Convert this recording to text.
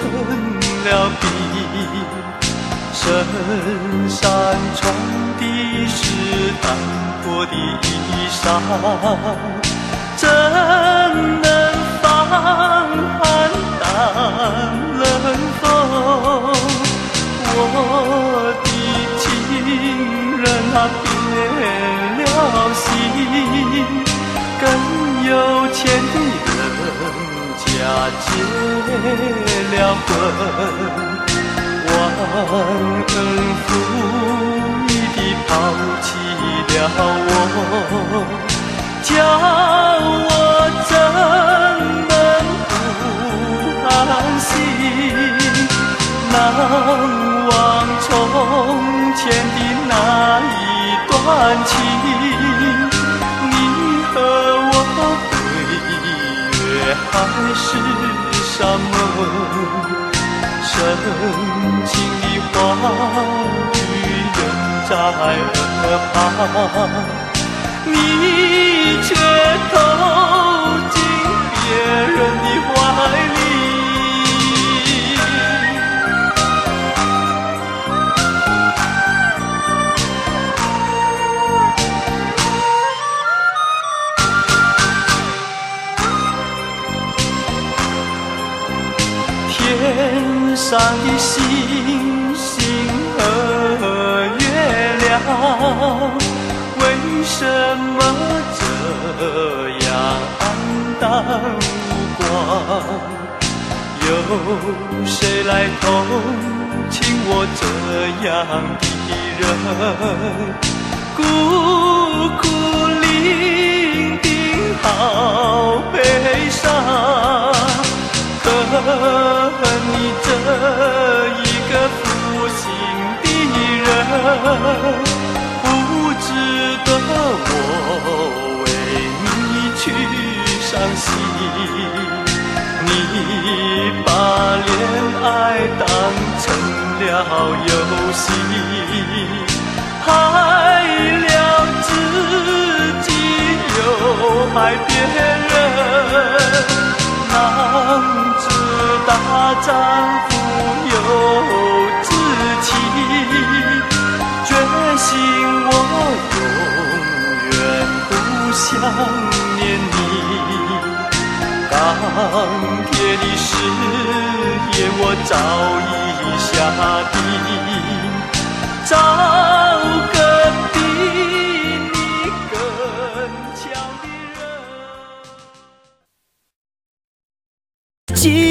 了笔，深山重的是单薄的衣裳，怎能防寒挡冷风？我的情人啊，变了心，跟有钱的人家结了婚，忘恩负义地抛弃了我，叫我怎能不安心？难忘从前的那一段情，你和我对月还是山盟，深情的话语仍在耳旁，你却投进别人的怀里。天上的星星和月亮，为什么这样黯淡无光？有谁来同情我这样的人？孤苦伶仃好悲伤，可恨你这一个负心的人，不值得我为你去伤心。你把恋爱当成了游戏，害了自己又害别人。哪知大丈夫有志气，决心我永远不想念你。钢铁的誓言我早已下定，找个比你更强的人。